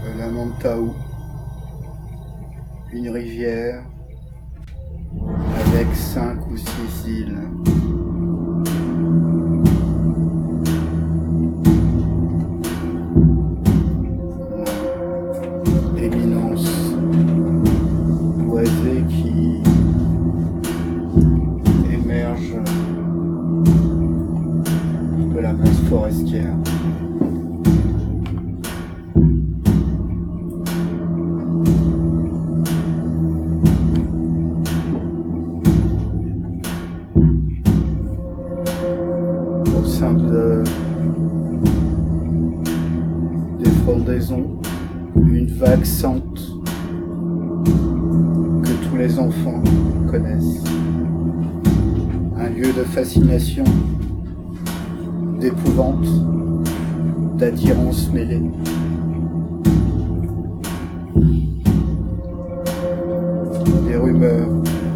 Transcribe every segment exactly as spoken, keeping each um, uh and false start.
la Mantaou, une rivière avec cinq ou six îles. Éminence boisée qui émerge de la masse forestière. Au sein de, des frondaisons, une vague sente que tous les enfants connaissent. Un lieu de fascination, d'épouvante, d'attirance mêlée. Des rumeurs.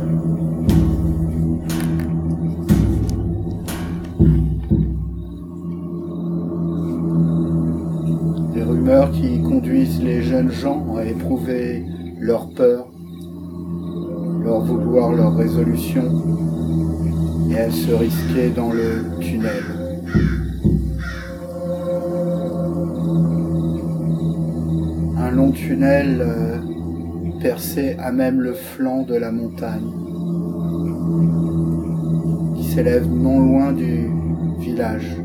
Des rumeurs qui conduisent les jeunes gens à éprouver leur peur, leur vouloir, leur résolution, et à se risquer dans le tunnel. Un long tunnel euh, percé à même le flanc de la montagne, qui s'élève non loin du village.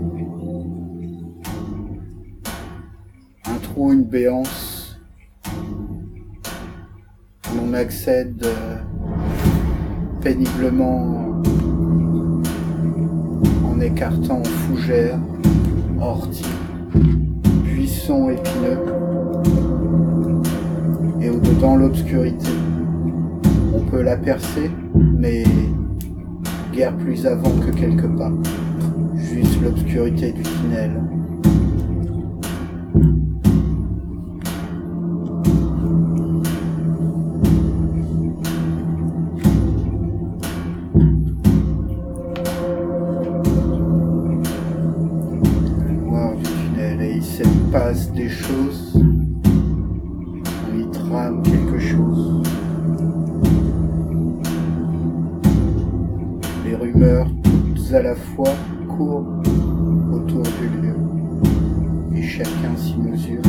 Un trou, une béance, où l'on accède euh, péniblement en écartant fougères, orties, buissons épineux, et au-dedans l'obscurité. On peut la percer, mais guère plus avant que quelques pas, juste l'obscurité du tunnel. Passe des choses, on y trame quelque chose. Les rumeurs, toutes à la fois, courent autour du lieu, et chacun s'y mesure.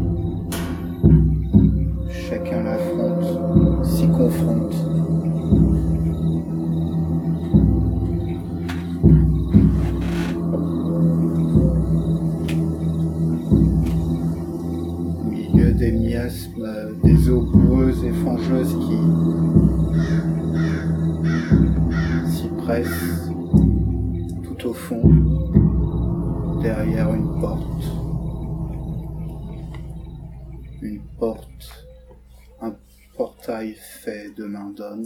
Chacun l'affronte, s'y confronte. Des miasmes, des eaux boueuses et fangeuses qui s'y pressent tout au fond, derrière une porte. Une porte, un portail fait de main d'homme.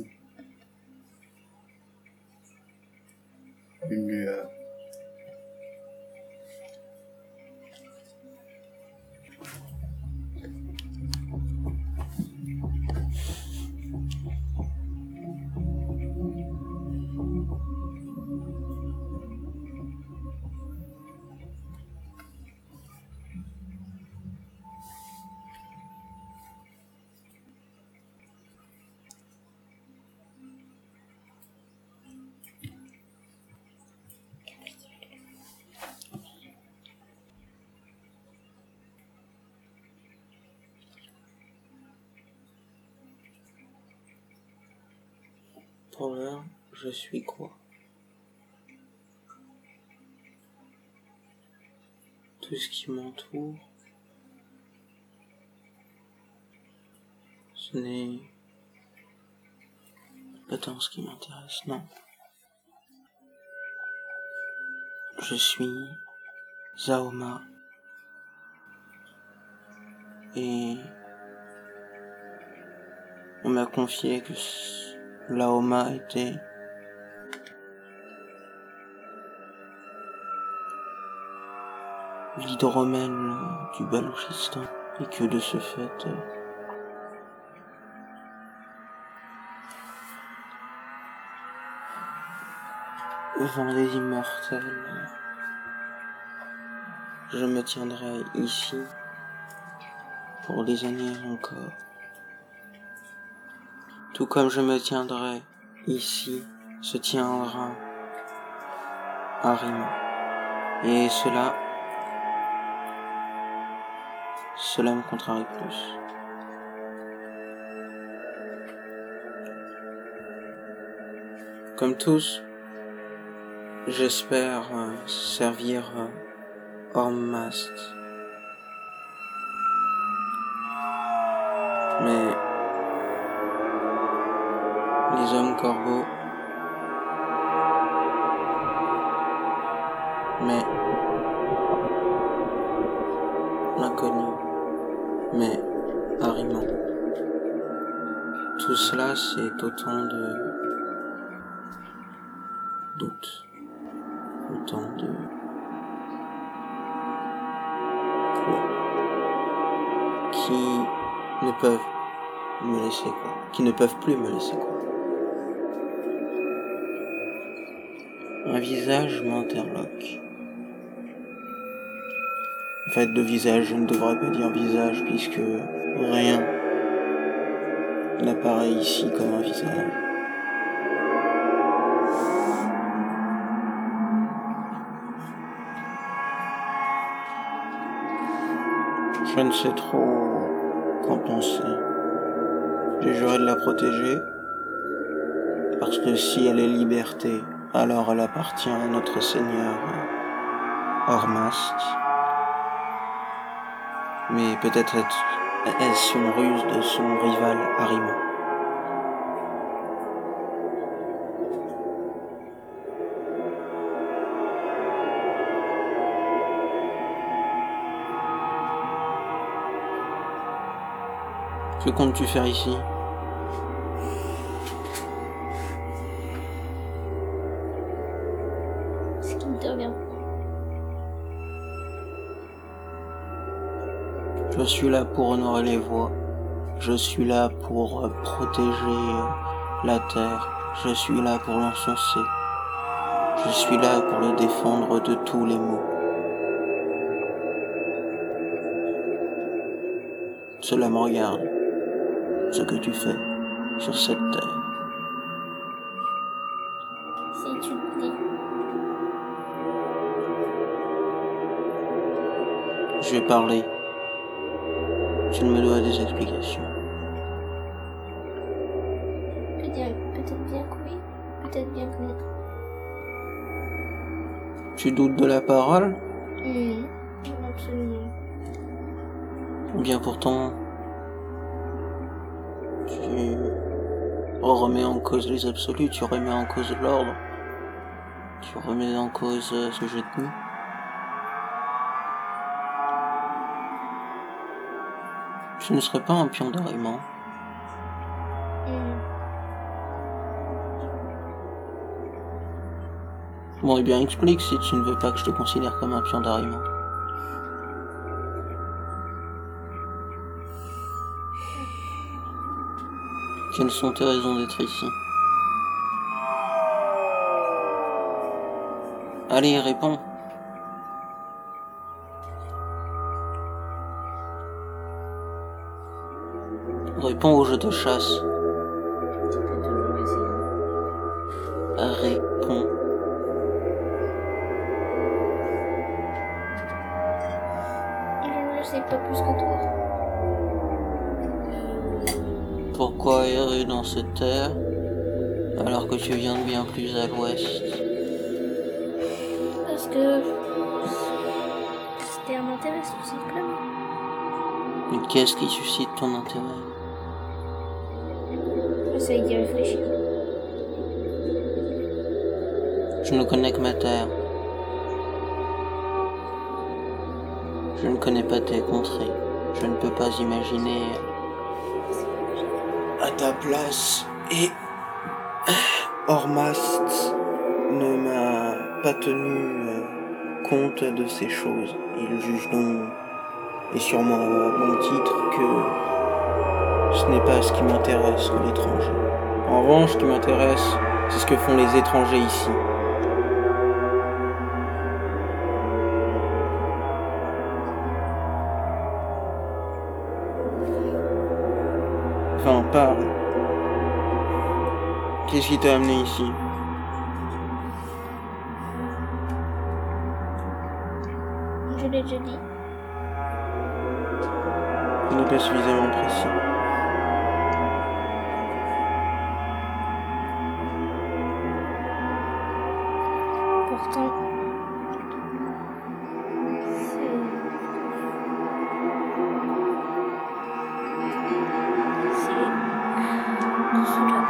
Une lueur. Pour l'heure, je suis quoi? Tout ce qui m'entoure, ce n'est pas tant ce qui m'intéresse, non. Je suis Zaoma et on m'a confié que Laoma était l'hydromel du Balouchistan et que de ce fait euh, vent des immortels, je me tiendrai ici pour des années encore. Tout comme je me tiendrai ici, se tiendra Harima. Et cela, cela me contrarie plus. Comme tous, j'espère euh, servir euh, Ormast. Mais les hommes corbeaux, mais l'inconnu, mais Harima. Tout cela, c'est autant de doutes, autant de poids qui ne peuvent me laisser quoi, qui ne peuvent plus me laisser quoi. Un visage m'interloque. En fait, de visage, je ne devrais pas dire visage puisque rien n'apparaît ici comme un visage. Je ne sais trop qu'en penser. J'ai juré de la protéger, parce que si elle est liberté, alors elle appartient à notre Seigneur Ormast. Mais peut-être est-ce une ruse de son rival Harima. Que comptes-tu faire ici ? Ce qui me revient. Je suis là pour honorer les voix. Je suis là pour protéger la terre. Je suis là pour l'encenser. Je suis là pour le défendre de tous les maux. Cela me regarde, ce que tu fais sur cette terre. Si tu le dis. Je vais parler. Tu me dois des explications. Peut-être bien que oui, peut-être bien que non. Tu doutes de la parole ? Non, absolument. Bien pourtant, tu remets en cause les absolus, tu remets en cause l'ordre, tu remets en cause ce que j'ai tenu. Tu ne serais pas un pion d'Harima. Mm. Bon, eh bien, explique si tu ne veux pas que je te considère comme un pion d'Harima. Quelles sont tes raisons d'être ici ? Allez, réponds. Réponds ou je te chasse. Tu peux toujours essayer. Réponds. Je ne le sais pas plus que toi. Pourquoi errer dans cette terre alors que tu viens de bien plus à l'ouest ? Parce que cette terre m'intéresse tout simplement. Et qu'est-ce qui suscite ton intérêt ? J'essaye d'y réfléchir. Je ne connais que ma terre. Je ne connais pas tes contrées. Je ne peux pas imaginer à ta place. Et Ormast ne m'a pas tenu compte de ces choses. Il juge donc, et sûrement à bon titre, que ce n'est pas ce qui m'intéresse que l'étranger. En revanche, ce qui m'intéresse, c'est ce que font les étrangers ici. Enfin, parle. Qu'est-ce qui t'a amené ici? Je l'ai déjà dit. Ce n'est pas suffisamment précis. Pourtant, c'est... C'est... Cela.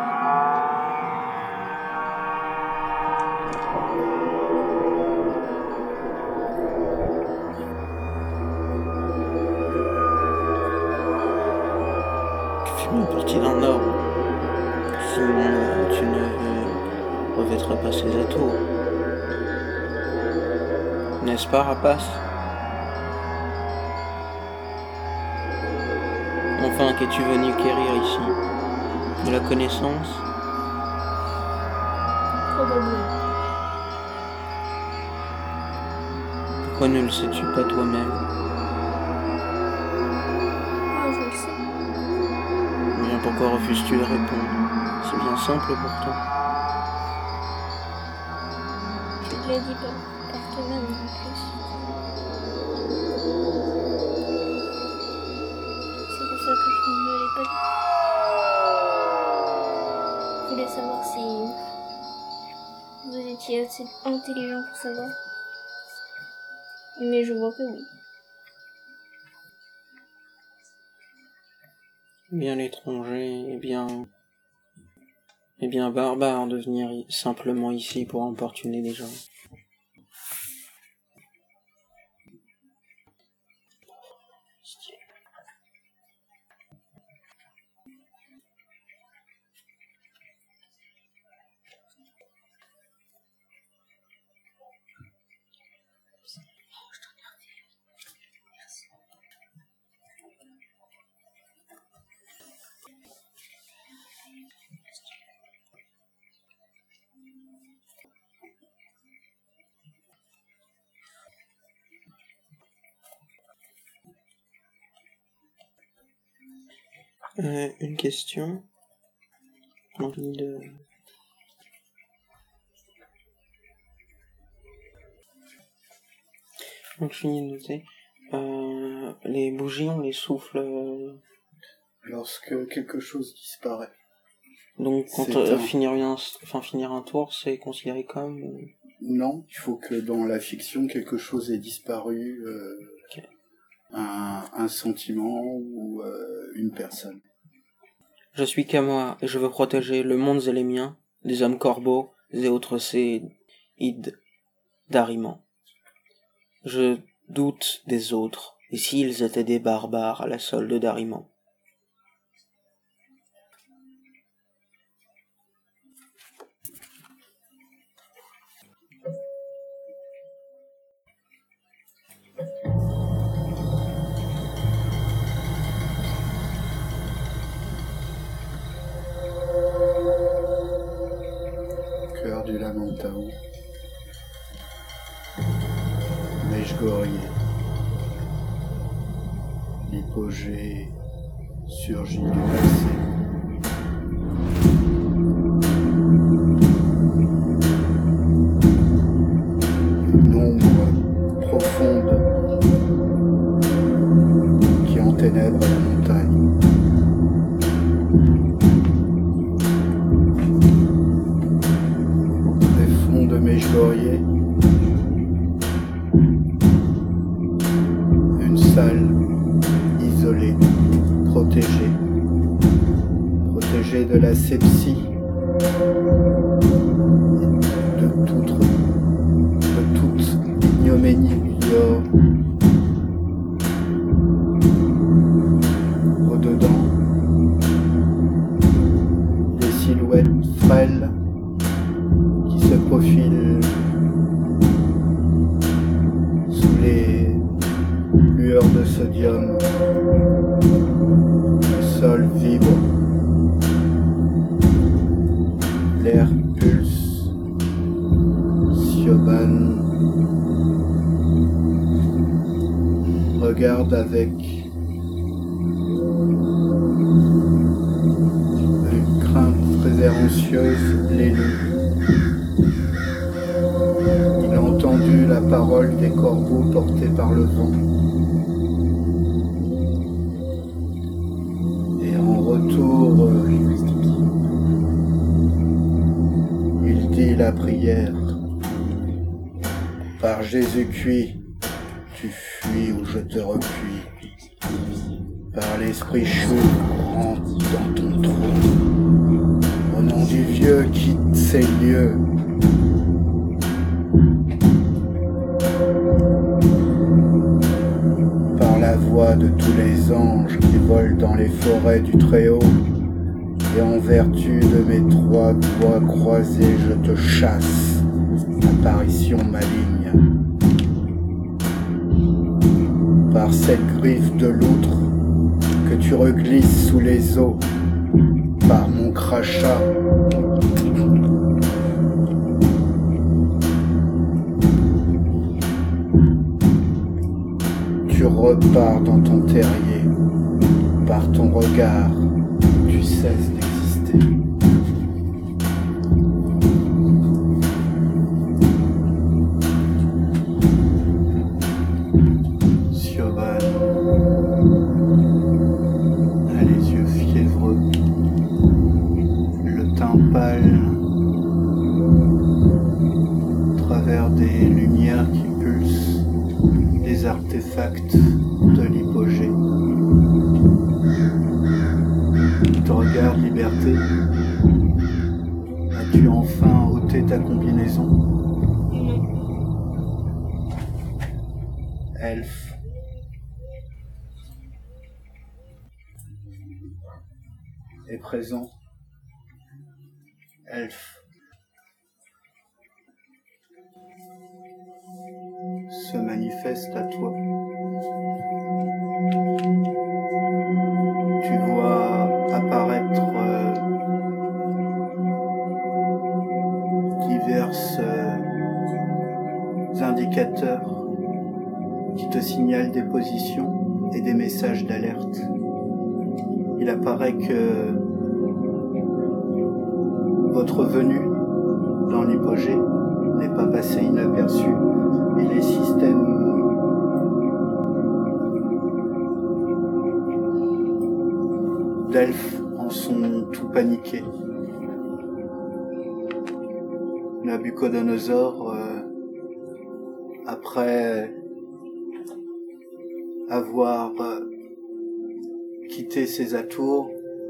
Tu fais bien partie d'un ordre. Sinon, tu ne revêtrais pas ces atours. N'est-ce pas, rapace? Enfin, qu'es-tu venu quérir ici? De la connaissance? Probablement. Pourquoi ne le sais-tu pas toi-même? Ah, je le sais. Bien, pourquoi refuses-tu de répondre? C'est bien simple pourtant. Tu te l'as dit par, par toi-même en plus. C'est pour ça que je ne l'ai pas dit. Je voulais savoir si vous étiez assez intelligent pour savoir. Mais je vois que oui. Bien l'étranger, et bien... et bien barbare de venir i- simplement ici pour importuner des gens. Euh, une question. J'ai envie de... Donc je finis de noter. Euh, les bougies, on les souffle... euh, Lorsque quelque chose disparaît. Donc quand C'est euh, un- finir, un... Enfin, finir un tour, c'est considéré comme... euh, Non, il faut que dans la fiction, quelque chose ait disparu, euh, Ok. un, un sentiment ou euh, une personne. Je suis Kamoa et je veux protéger le monde et les miens des hommes corbeaux et autres séides d'Ariman. Je doute des autres, et s'ils étaient des barbares à la solde d'Ariman. Cœur du Lamantao. Meshgorier. L'hypogée surgit du passé. Une ombre profonde qui enténèbre la montagne. Des fonds de Meshgorier. Une salle isolée, protégée, protégée de la sepsie, de toute, de toute ignominie dehors. Au-dedans, des silhouettes frêles qui se profilent sous les lueurs de sodium. Le sol vibre, l'air pulse. Siobhan regarde avec révérencieuse l'élu. Il a entendu la parole des corbeaux portés par le vent. Et en retour, il dit la prière. Par Jésus cuit, tu fuis où je te repuis. Par l'esprit chaud, rentre dans ton trône. Au nom du vieux, quitte ces lieux. Par la voix de tous les anges qui volent dans les forêts du Très-Haut, et en vertu de mes trois doigts croisés, je te chasse, apparition maligne. Par cette griffe de loutre que tu reglisses sous les eaux, par mon crachat, tu repars dans ton terrier, par ton regard, tu cesses d'exister. Siobhan a les yeux fiévreux, le teint pâle, à travers des lumières qui pulsent, des artefacts de l'hypogée. Il te regarde, liberté. As-tu enfin ôté ta combinaison? Non. Elfe. Est présent. Elfe. Se manifeste à toi. Tu vois apparaître euh, divers euh, indicateurs qui te signalent des positions et des messages d'alerte. Il apparaît que votre venue dans l'hypogée n'est pas passée inaperçue et les systèmes d'elfes en sont tout paniqués. Nabucodonosor, euh, après avoir euh, quitté ses atours,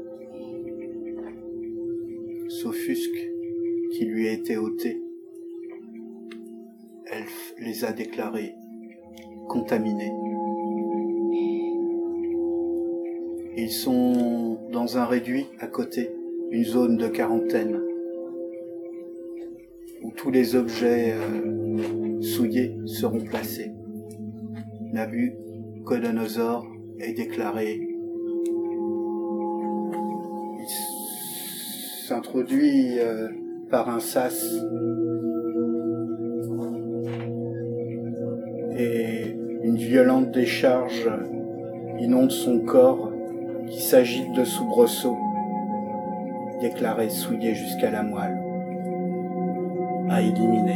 s'offusque qui lui a été ôté. Elfe les a déclarés contaminés. Ils sont dans un réduit à côté, une zone de quarantaine, où tous les objets euh, souillés seront placés. Nabucodonosor est déclaré. Il s'introduit euh, par un sas et une violente décharge inonde son corps qui s'agite de soubresauts, déclaré souillé jusqu'à la moelle, à éliminer.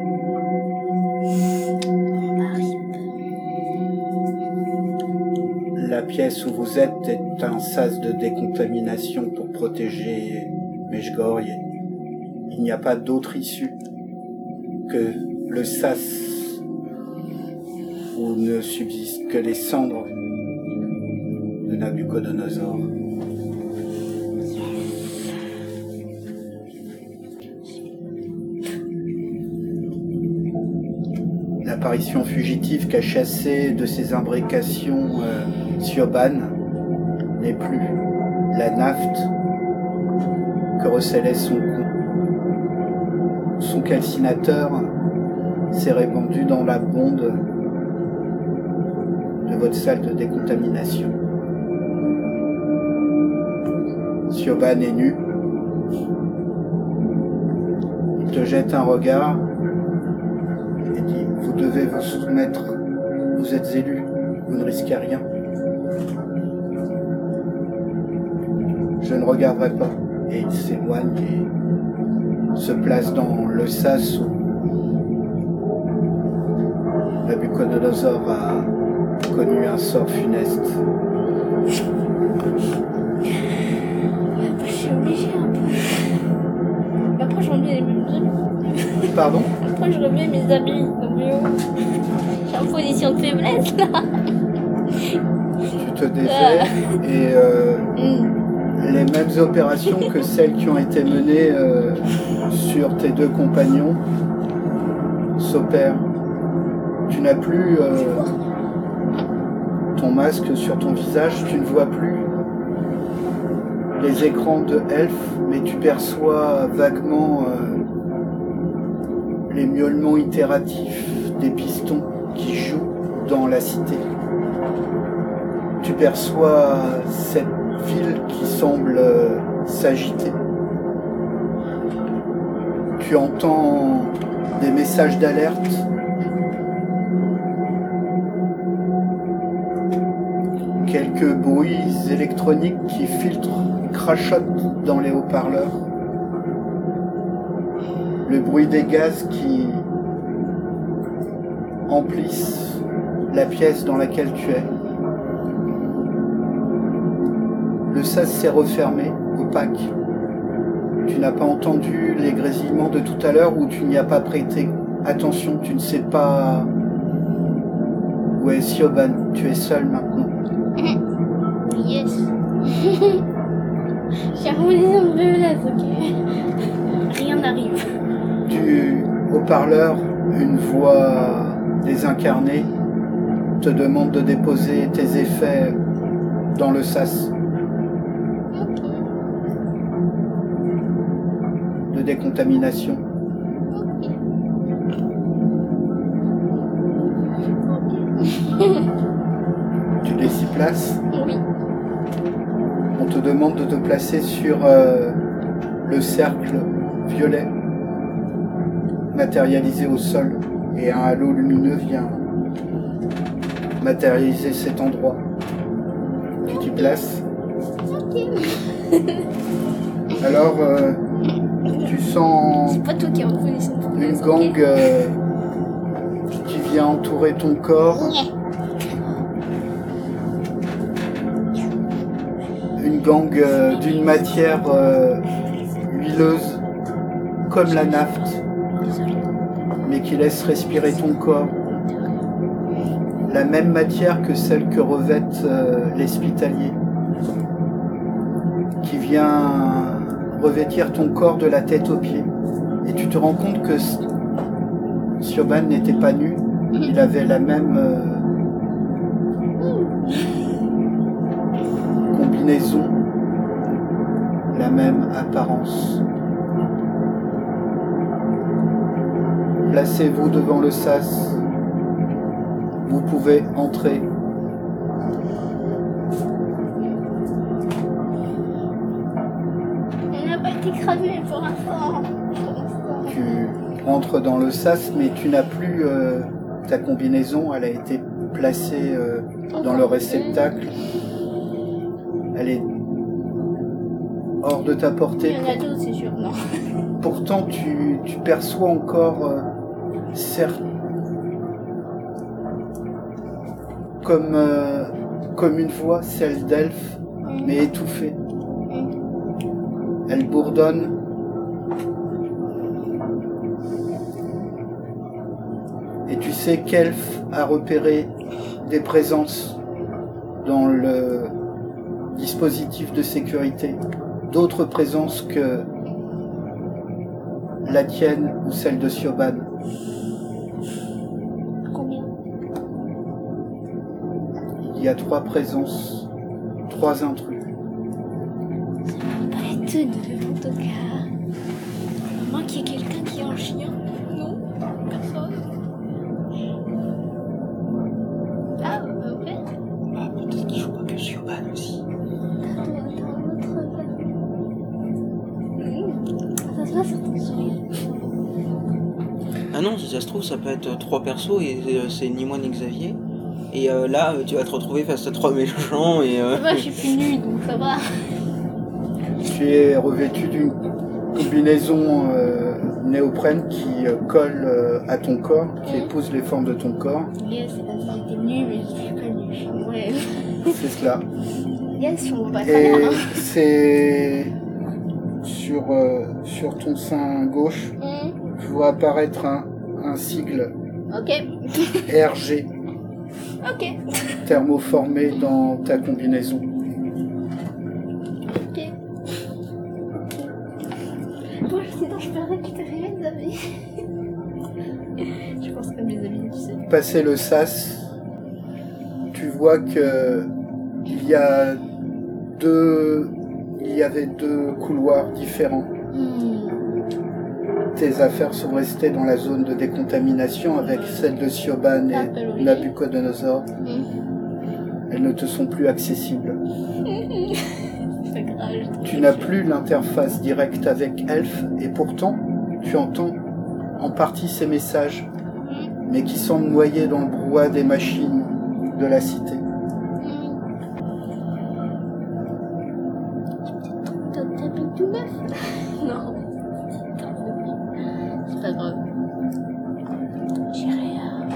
La pièce où vous êtes est un sas de décontamination pour protéger Meshgorje. Il n'y a pas d'autre issue que le sas où ne subsistent que les cendres de Nabucodonosor. L'apparition fugitive qu'a chassé de ses imbrications euh, Siobhan n'est plus la naphte que recelait son cou. Son calcinateur s'est répandu dans la bonde de votre salle de décontamination. Siobhan est nu. Il te jette un regard et dit « Vous devez vous soumettre, vous êtes élu, vous ne risquez rien. Je ne regarderai pas. et il s'éloigne et se place dans le sas où Nabuchodonosor a connu un sort funeste. Je suis obligée un peu. Après, je remets mes habits. Pardon? Après, je remets mes habits. J'ai une position de faiblesse là. Tu te défais et euh, Mm. les mêmes opérations que celles qui ont été menées euh, sur tes deux compagnons s'opèrent. Tu n'as plus euh, ton masque sur ton visage, tu ne vois plus les écrans de Elf, mais tu perçois vaguement euh, les miaulements itératifs des pistons qui jouent dans la cité. Tu perçois cette ville qui semble euh, s'agiter. Tu entends des messages d'alerte. Quelques bruits électroniques qui filtrent, crachotent dans les haut-parleurs. Le bruit des gaz qui emplissent la pièce dans laquelle tu es. Le sas s'est refermé, opaque. Tu n'as pas entendu les grésillements de tout à l'heure ou tu n'y as pas prêté attention. Tu ne sais pas où est Siobhan. Tu es seul maintenant. Yes. J'ai remis un peu là, ok. Rien n'arrive. Du haut-parleur, une voix désincarnée te demande de déposer tes effets dans le sas Ok. de décontamination. Tu les y places. Oui. On te demande de te placer sur euh, le cercle violet matérialisé au sol et un halo lumineux vient matérialiser cet endroit. Tu t'y places. Ok. Alors, euh, tu sens C'est pas toi qui as reconnu cette une phrase, gangue ok. euh, qui vient entourer ton corps. Yeah. Une gangue euh, d'une matière euh, huileuse comme la naphte, mais qui laisse respirer ton corps. La même matière que celle que revêtent euh, les Spitaliers, qui vient revêtir ton corps de la tête aux pieds. Et tu te rends compte que S- Siobhan n'était pas nu, il avait la même euh, combinaison, la même apparence. Placez-vous devant le sas. Vous pouvez entrer. On n'a pas été cramé pour l'instant. Pour l'instant. Tu entres dans le sas, mais tu n'as plus euh, ta combinaison. Elle a été placée euh, dans le réceptacle. Elle est hors de ta Il portée. y en a d'autres, c'est sûr, non. Pourtant, tu, tu perçois encore, euh, certes, comme, euh, comme une voix, celle d'Elf, mais étouffée. Elle bourdonne. Et tu sais qu'Elf a repéré des présences dans le dispositif de sécurité. D'autres présences que la tienne ou celle de Siobhan. Combien? Il y a trois présences, trois intrus. Pas être deux, en tout cas. À moins qu'il y ait quelqu'un qui a un chien. Non, personne. Ah, ok. Peut-être qu'il faut pas que Siobhan aussi. Attends, attends, l'autre gars. Ça se passe, attention. Ah non, si ça se trouve, ça peut être trois persos et euh, c'est ni moi ni Xavier. Et euh, là, euh, tu vas te retrouver face à trois méchants et... Euh... Ça va, je suis plus nue, donc ça va. Tu es revêtu d'une combinaison euh, néoprène qui euh, colle euh, à ton corps, qui épouse les formes de ton corps. Yes, j'étais nulle, mais je suis pas nulle. Ouais. C'est cela. Yes, on va pas très Et bien. c'est sur, euh, sur ton sein gauche, Mm. tu vois apparaître un, un sigle Ok. R G Ok. thermoformé dans ta combinaison. Ok. Bon, sinon je peux récupérer mes habits. Je pense que mes habits, tu sais. Passer le sas, tu vois que il y a deux, il y avait deux couloirs différents. Mm. Tes affaires sont restées dans la zone de décontamination avec celles de Siobhan et Nabucodonosor. Mm. Elles ne te sont plus accessibles. C'est pas grave. Tu n'as plus l'interface directe avec Elf et pourtant tu entends en partie ces messages, mais qui semblent noyés dans le brouhaha des machines de la cité. T'as tapé tout neuf? Non. C'est pas grave. J'irai à...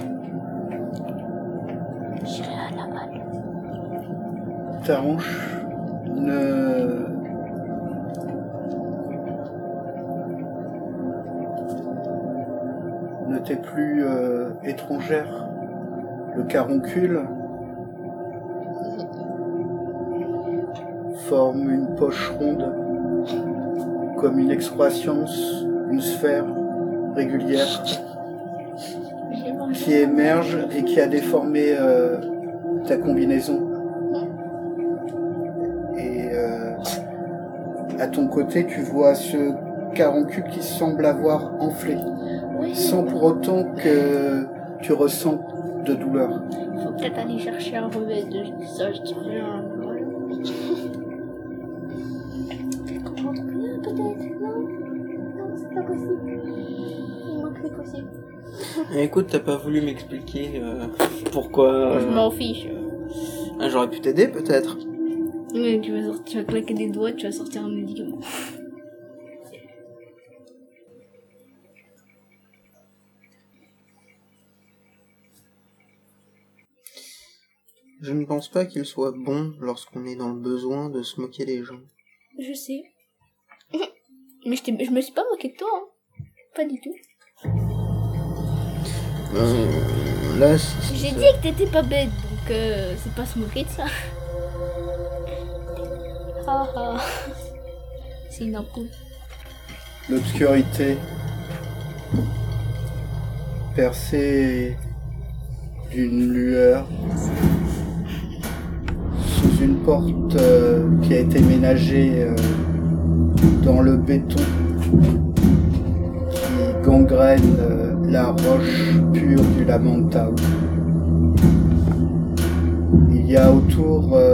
J'irai à la halle. Ta hanche ne... ne t'est plus euh, étrangère. Le caroncule forme une poche ronde, comme une excroissance, une sphère régulière J'ai mangé. qui émerge et qui a déformé euh, ta combinaison. Et euh, à ton côté, tu vois ce caroncule qui semble avoir enflé, Oui. sans pour autant que tu ressens de douleur. Faut peut-être aller chercher un remède de ça, je dirais un... Peut-être qu'on rentre rien, peut-être, non? Non, c'est pas possible. Il manque c'est possible. Écoute, t'as pas voulu m'expliquer euh, pourquoi... Je euh, m'en fiche. ah, j'aurais pu t'aider peut-être. Ouais, tu vas, sortir, tu vas claquer des doigts, tu vas sortir un médicament. Je ne pense pas qu'il soit bon, lorsqu'on est dans le besoin, de se moquer des gens. Je sais. Mais je, t'ai- je me suis pas moqué de toi, hein. Pas du tout. Euh, là, c'est... J'ai c'est- dit que t'étais pas bête, donc euh, c'est pas se moquer de ça. Ah ah. C'est une ampoule. L'obscurité percée d'une lueur sous une porte euh, qui a été ménagée euh, dans le béton qui gangrène euh, la roche pure du Lamantau. Il y a autour euh,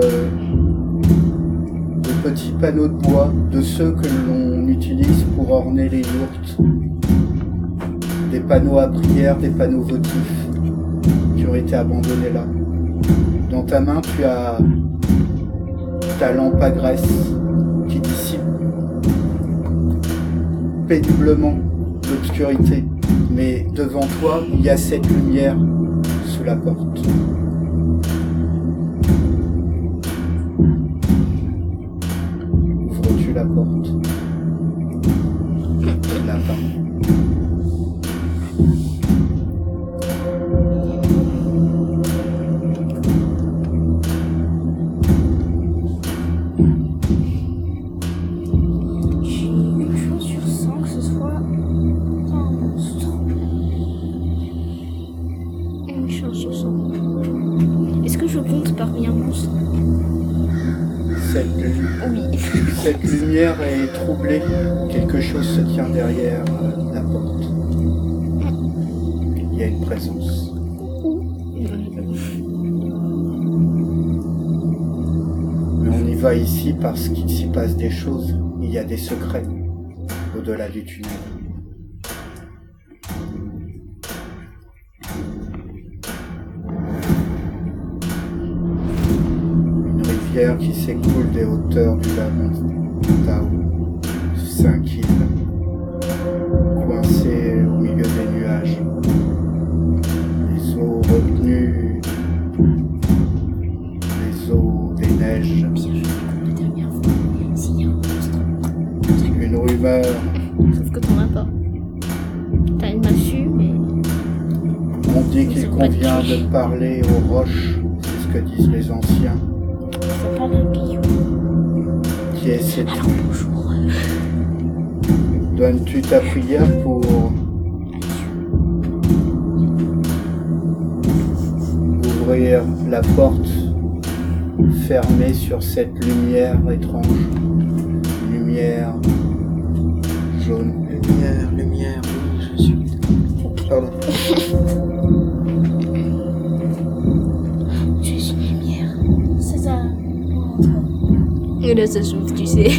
de petits panneaux de bois, de ceux que l'on utilise pour orner les yourtes, des panneaux à prière, des panneaux votifs qui ont été abandonnés là. Dans ta main, tu as ta lampe à graisse qui dissipe péniblement l'obscurité. Mais devant toi, il y a cette lumière sous la porte. Ouvres-tu la porte? Lapin. J'ai une chance sur cent que ce soit un monstre. Une chance sur cent. Est-ce que je compte parmi un monstre? Cette, lu- Oui. cette lumière est troublée. Quelque chose se tient derrière euh, la porte. Il y a une présence. Mais on y va ici parce qu'il s'y passe des choses. Il y a des secrets au-delà du tunnel. Une rivière qui s'écoule des hauteurs du Lamantau. cinq îles, coincées au milieu des nuages. Les eaux retenues, les eaux des neiges. Une rumeur. Sauf que t'en as pas. T'as une massue, mais... On dit qu'il convient de parler aux roches, c'est ce que disent les anciens. Faut pas d'un billot. Qui est cette... Alors bonjour. Donnes-tu ta prière pour ouvrir la porte fermée sur cette lumière étrange, lumière jaune. Lumière, lumière, oui, je suis... Pardon. Je suis une lumière. C'est ça. Et là, ça chauffe, tu sais.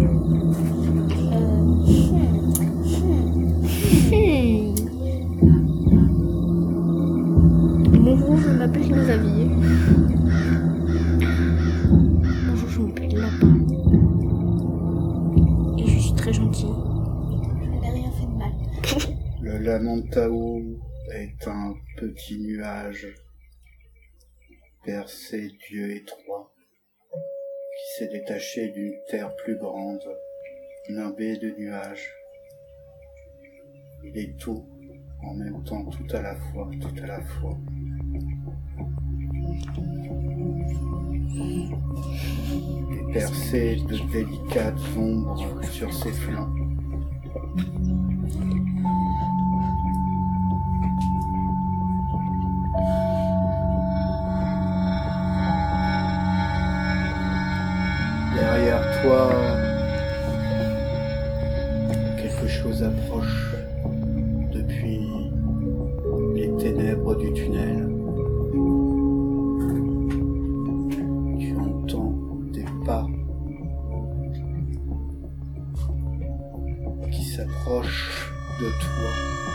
Bonjour, je m'appelle Xavier. Bonjour, je m'appelle Lapin. Et je suis très gentille. Je n'ai rien fait de mal. Le Lamantau est un petit nuage percé d'yeux étroits qui s'est détaché d'une terre plus grande, nimbée de nuages. Il est tout, en même temps, tout à la fois, tout à la fois. Et percé de délicates ombres sur ses flancs. Derrière toi, quelque chose approche depuis les ténèbres du tunnel. Tu entends des pas qui s'approchent de toi.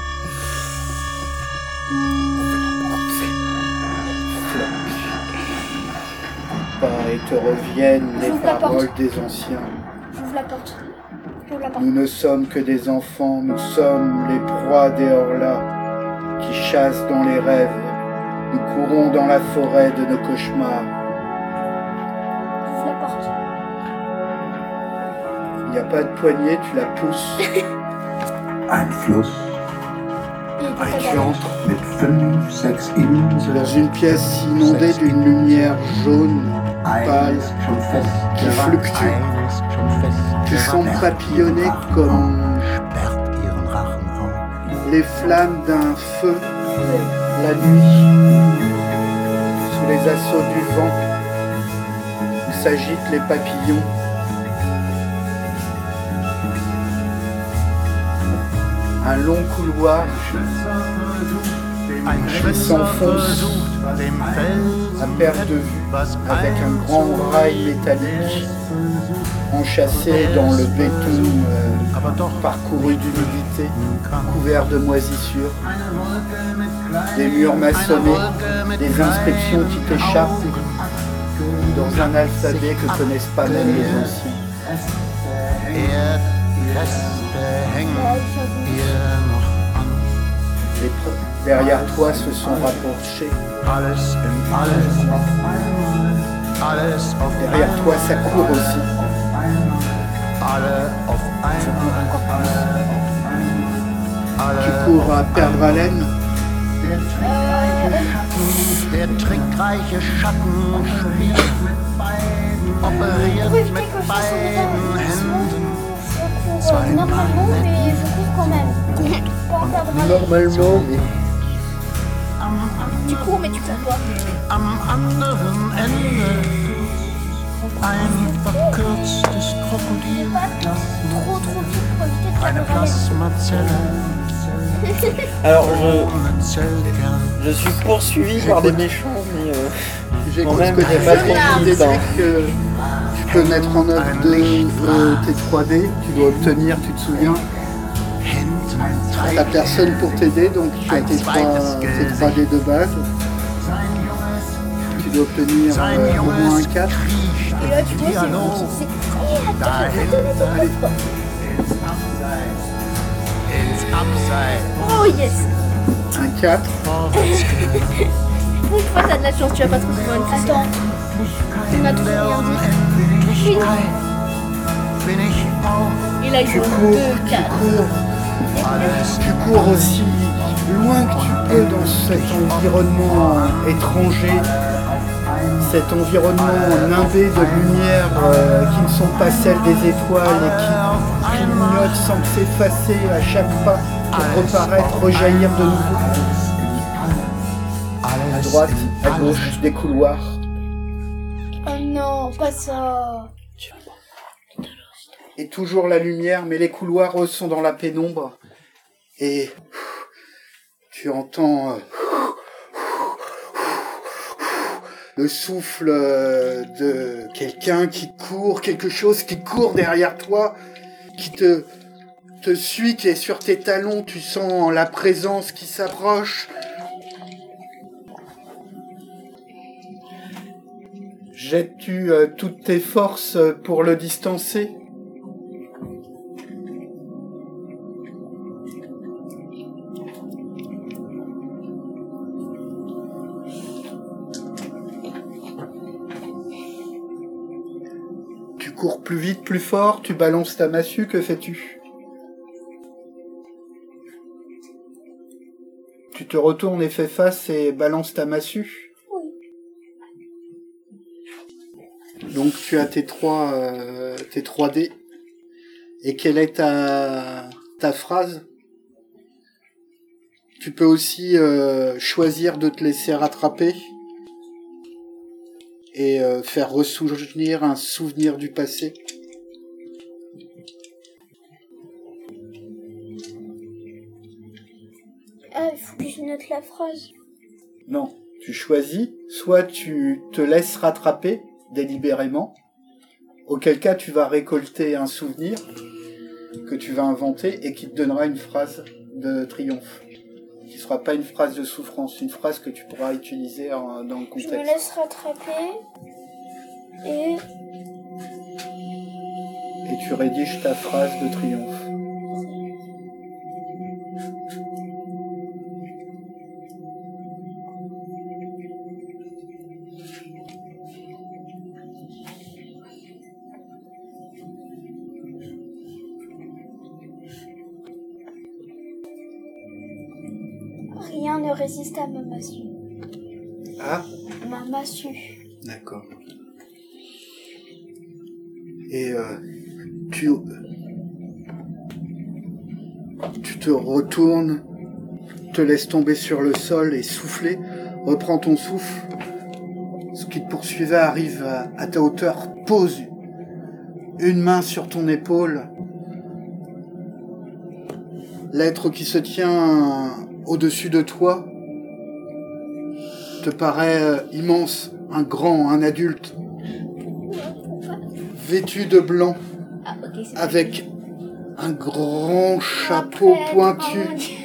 Pas et te reviennent les J'ouvre la paroles porte. des anciens. J'ouvre la porte. J'ouvre la porte. Nous ne sommes que des enfants, nous sommes les proies des Horlas qui chassent dans les rêves. Nous courons dans la forêt de nos cauchemars. J'ouvre la porte. Il n'y a pas de poignée, tu la pousses. Ein Fluss, Il était ein pas Fjord mit fünf, sechs Inseln. Dans une pièce inondée d'une lumière jaune, pâle, Eines schon fest, qui fluctue, eines schon fest, qui semble papillonner comme sperrt ihren Rachen auf. les flammes d'un feu la nuit, sous les assauts du vent, où s'agitent les papillons. Un long couloir qui s'enfonce à perte de vue avec un grand rail métallique enchâssé dans le béton euh, parcouru d'humidité, couvert de moisissures, des murs maçonnés, des inscriptions qui t'échappent dans un alphabet que connaissent pas même les anciens. Les pr- derrière toi se sont rapprochés. Derrière toi, ça court aussi. Tu cours à perdre haleine. Der trickreiche Schattenspiel operiert mit beiden Händen. Normalement, mais je cours quand même. Pas en perdre haleine. Normalement, mais Tu cours, mais tu cours pas. Am anderen Ende ein verkürztes Krokodil, Trop, trop vite pour éviter de eine perdre haleine. Plasmazelle Alors, je, ohne Zellkern. je suis poursuivi par des méchants, mais euh, j'ai Quand cru même, que tu je pas l'ai trop dit, des ça. trucs que tu peux mettre en œuvre de euh, tes trois D. Tu dois obtenir, tu te souviens, Hinten la trägt personne pour t'aider, donc tu as tes trois, tes trois D de base. Tu dois obtenir sein euh, au moins un junges quatre. kriecht Et là, tu im vois, c'est Dialog. c'est- c'est- Dahinter Allez, ins Abseits. Oh yes. Un quatre. Pour une fois, t'as de la chance, tu vas pas trop souvent une Attends, tu m'as trop rien dit. Bin ich auch Et là, il Tu faut cours, deux, tu quatre. cours, alles. tu cours aussi loin que tu peux dans cet environnement étranger, cet environnement nimbé de lumière euh, qui ne sont pas celles des étoiles et qui clignotent sans s'effacer à chaque pas pour reparaître, rejaillir de nouveau. À droite, à gauche, des couloirs. Oh non, pas ça. Et toujours la lumière, mais les couloirs, eux, sont dans la pénombre. Et tu entends euh, le souffle de quelqu'un qui court, quelque chose qui court derrière toi, qui te, te suit, qui est sur tes talons. Tu sens la présence qui s'approche. Jettes-tu euh, toutes tes forces pour le distancer ? Tu cours plus vite, plus fort, tu balances ta massue, que fais-tu ? Tu te retournes et fais face et balances ta massue ? Donc tu as tes trois, euh, tes trois dés. Et quelle est ta, ta phrase ? Tu peux aussi euh, choisir de te laisser rattraper et euh, faire ressouvenir un souvenir du passé. Ah, il faut que je note la phrase. Non, tu choisis, soit tu te laisses rattraper délibérément, auquel cas tu vas récolter un souvenir que tu vas inventer et qui te donnera une phrase de triomphe, qui ne sera pas une phrase de souffrance, une phrase que tu pourras utiliser en, dans le contexte. Je me laisse rattraper et... Et tu rédiges ta phrase de triomphe. Rien ne résiste à ma massue. Ah, Ma massue. d'accord. Et euh, tu, tu te retournes, te laisses tomber sur le sol et souffler, reprends ton souffle. Ce qui te poursuivait arrive à, à ta hauteur, pose une main sur ton épaule. L'être qui se tient au-dessus de toi te paraît euh, immense, un grand, un adulte, vêtu de blanc, Ah, ok, c'est avec un grand chapeau Après, pointu,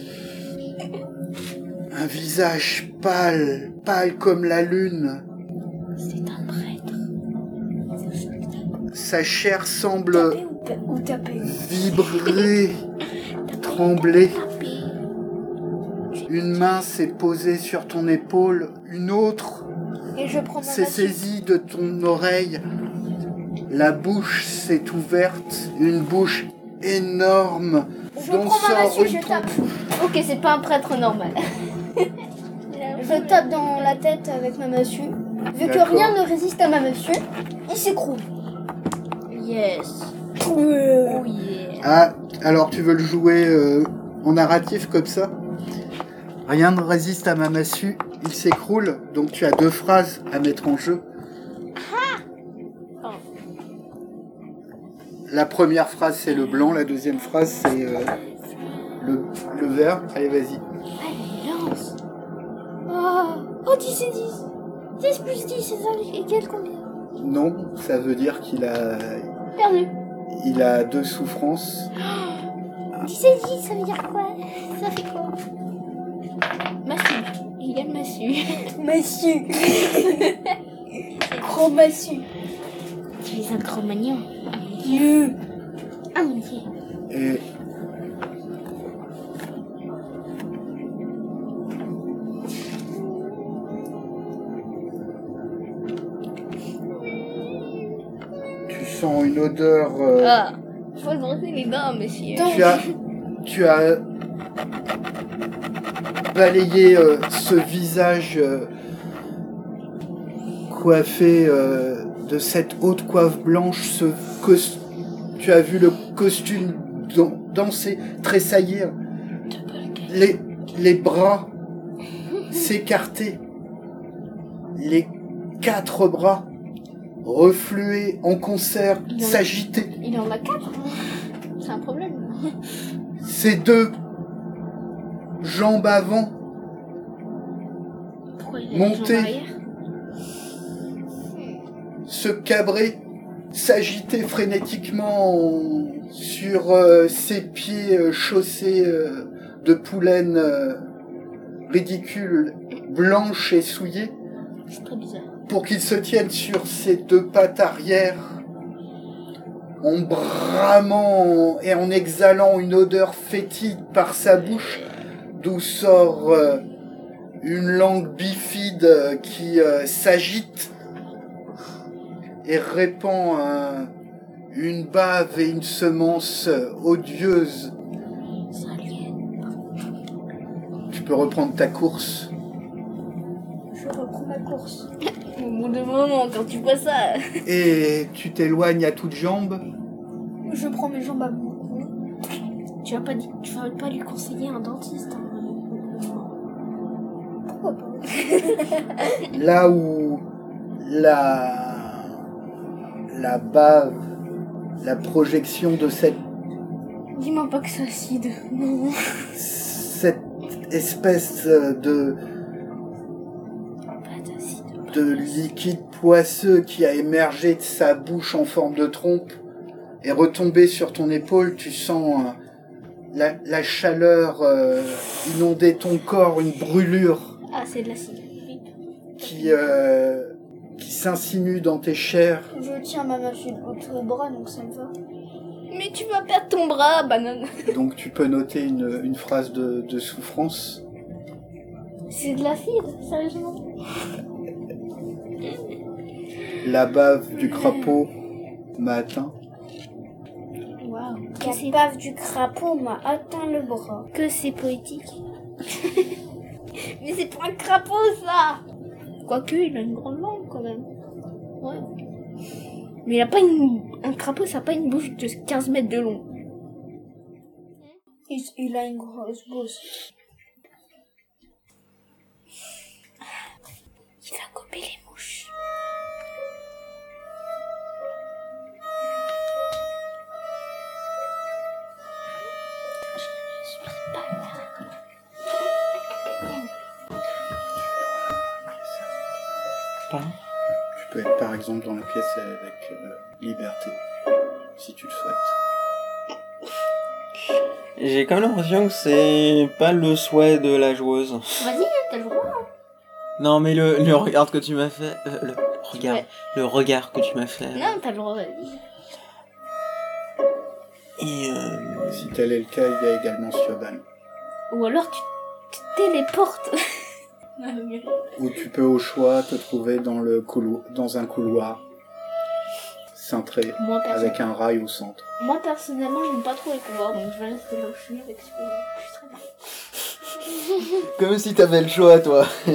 un visage pâle, pâle comme la lune. C'est un prêtre. Sa chair semble Taper ou, pa- ou taper vibrer, trembler. Taper. Une main s'est posée sur ton épaule, une autre Et je prends ma s'est massue. saisie de ton oreille. La bouche s'est ouverte, une bouche énorme Je dont prends ma sort massue, une je tape. trompe. Ok, c'est pas un prêtre normal. Je tape dans la tête avec ma massue. Vu que D'accord. rien ne résiste à ma massue, il s'écroule. Yes. Oh yeah. Ah, alors tu veux le jouer euh, en narratif comme ça ? Rien ne résiste à ma massue, il s'écroule, donc tu as deux phrases à mettre en jeu. Oh. La première phrase c'est le blanc, la deuxième phrase c'est euh, le, le vert. Allez, vas-y. Allez, lance. Oh, oh dix et dix. dix plus dix, c'est ça égal combien? Non, ça veut dire qu'il a, Perdu. il a deux souffrances. dix et dix, ça veut dire quoi? Ça fait quoi? Massue. Égal massue. Massue. Gros massue. Tu es un Cro-Magnon. Dieu. Ah mon dieu. Et tu sens une odeur. euh, Ah, faut se brosser les dents, monsieur. Tu as, tu as balayé euh, ce visage euh, coiffé euh, de cette haute coiffe blanche, ce cos- tu as vu le costume dan- danser, tressaillir, les, les bras s'écarter, les quatre bras refluer en concert, Il en a- s'agiter. Il en a quatre. C'est un problème. Ces deux jambes avant Pourquoi il a Monter. les jambes arrière? se cabrer, s'agiter frénétiquement sur euh, ses pieds euh, chaussés euh, de poulaine euh, ridicule, blanche et souillée, C'est très bizarre. pour qu'il se tienne sur ses deux pattes arrière, en bramant et en exhalant une odeur fétide par sa bouche, d'où sort euh, une langue bifide euh, qui euh, s'agite et répand un- une bave et une semence euh, odieuse. C'est alien. Tu peux reprendre ta course. Je reprends ma course. Au bout d'un moment, quand tu vois ça, Et tu t'éloignes à toutes jambes. je prends mes jambes à mon cou. Tu vas pas, di- tu vas pas lui conseiller un dentiste. Hein. Pourquoi pas? Là où la, la bave, la projection de cette, Dis-moi pas que c'est acide. Non. cette espèce de, Pas d'acide. de liquide poisseux qui a émergé de sa bouche en forme de trompe est retombé sur ton épaule, tu sens euh, la, la chaleur euh, inonder ton corps, une brûlure Ah, c'est de l'acide. Oui. qui, euh, qui s'insinue dans tes chairs. Je tiens ma main sur l'autre bras, donc ça me va. Mais tu vas perdre ton bras, banane. Donc tu peux noter une, une phrase de, de souffrance. C'est de l'acide, sérieusement. La bave du crapaud m'a atteint. Waouh. La bave du crapaud m'a atteint le bras. Que c'est poétique. Mais c'est pour un crapaud, ça. Quoique, il a une grande langue, quand même. Ouais. Mais il a pas une... Un crapaud, ça a pas une bouche de quinze mètres de long. Il, il a une grosse bouche. Il va couper les mouches. Pardon ? Tu peux être par exemple dans la pièce avec euh, liberté, si tu le souhaites. J'ai quand même l'impression que c'est pas le souhait de la joueuse. Vas-y, t'as le droit. Non, mais le, le regard que tu m'as fait... euh, le regard. Ouais. Le regard que tu m'as fait. Non, t'as le droit, vas-y. Et euh... Si tel est le cas, il y a également Siobhan. Ou alors tu tu téléportes. Ou tu peux au choix te trouver dans, le couloir, dans un couloir cintré Moi, perso- avec un rail au centre. Moi personnellement, j'aime pas trop les couloirs, donc je vais rester là où je suis avec ce que je suis très bien. Comme si t'avais le choix, toi. Je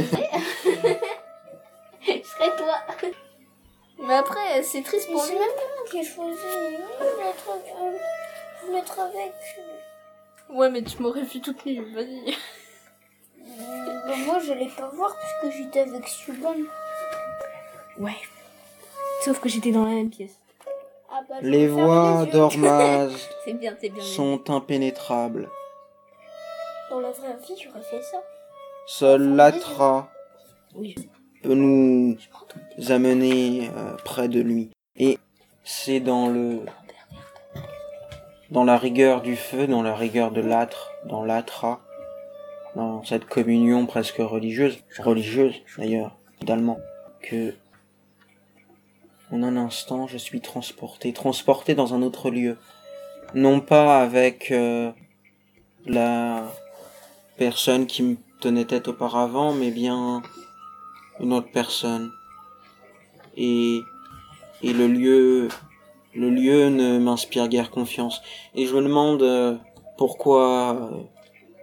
serai toi. Mais après, c'est triste Mais pour c'est lui. même pas moi qui ai choisi. Je voulais être, euh, je voulais être avec. Ouais, mais tu m'aurais vu toute nue, vas-y. Euh, bah, moi, je l'ai pas voir puisque j'étais avec Subban. Ouais. Sauf que j'étais dans la même pièce. Ah bah, je Les vais fermer voies les yeux. d'Ormaz C'est bien, c'est bien. sont impénétrables. Dans la vraie vie, j'aurais fait ça. Seul l'Atra Oui. peut nous amener euh, près de lui. Et c'est dans le... dans la rigueur du feu, dans la rigueur de l'âtre, dans l'Atra, dans cette communion presque religieuse, religieuse d'ailleurs, finalement, que en un instant je suis transporté, transporté dans un autre lieu, non pas avec euh, la personne qui me tenait tête auparavant, mais bien une autre personne. Et, et le lieu, le lieu ne m'inspire guère confiance. Et je me demande euh, pourquoi euh,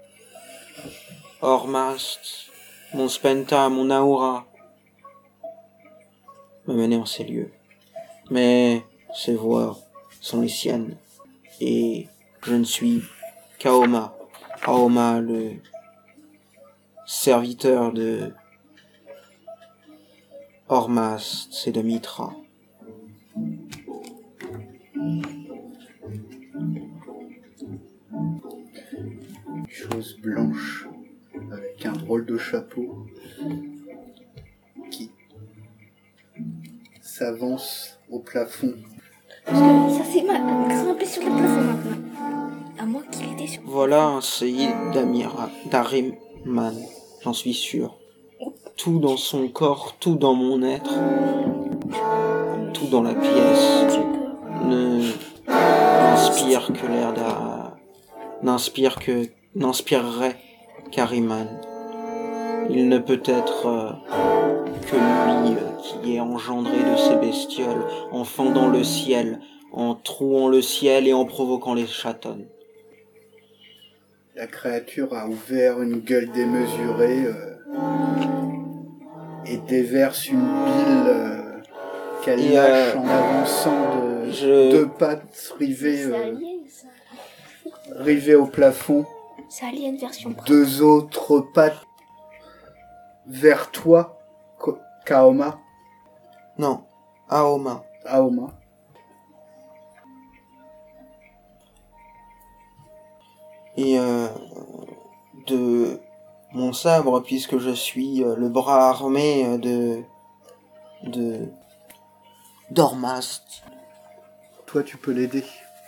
Ormast, mon Spenta, mon Aura me menaient en ces lieux. Mais ces voix sont les siennes. Et je ne suis qu'Aoma. Aoma, le serviteur de Ormast et de Mitra. Une chose blanche avec un drôle de chapeau qui s'avance au plafond. Parce que ça c'est ma... grimper sur le plafond maintenant. À moins qu'il était sur... Voilà un Seyyid d'Amira, d'Ahriman, j'en suis sûr. Tout dans son corps, tout dans mon être, tout dans la pièce, ne n'inspire que l'air d'A... n'inspire que... n'inspirerait qu'Ahriman. Il ne peut être euh, que lui euh, qui est engendré de ces bestioles, en fendant le ciel, en trouant le ciel et en provoquant les chatons. La créature a ouvert une gueule démesurée euh, et déverse une bile euh, qu'elle Et, lâche euh, en avançant de je- deux pattes rivées, C'est euh, Alien ça. rivées au plafond, C'est Alien version pro. deux autres pattes vers toi, Ko- Kaoma, Non, Aoma. Aoma. Et euh, de mon sabre, puisque je suis euh, le bras armé euh, de... de... d'Ormast. Toi, tu peux l'aider.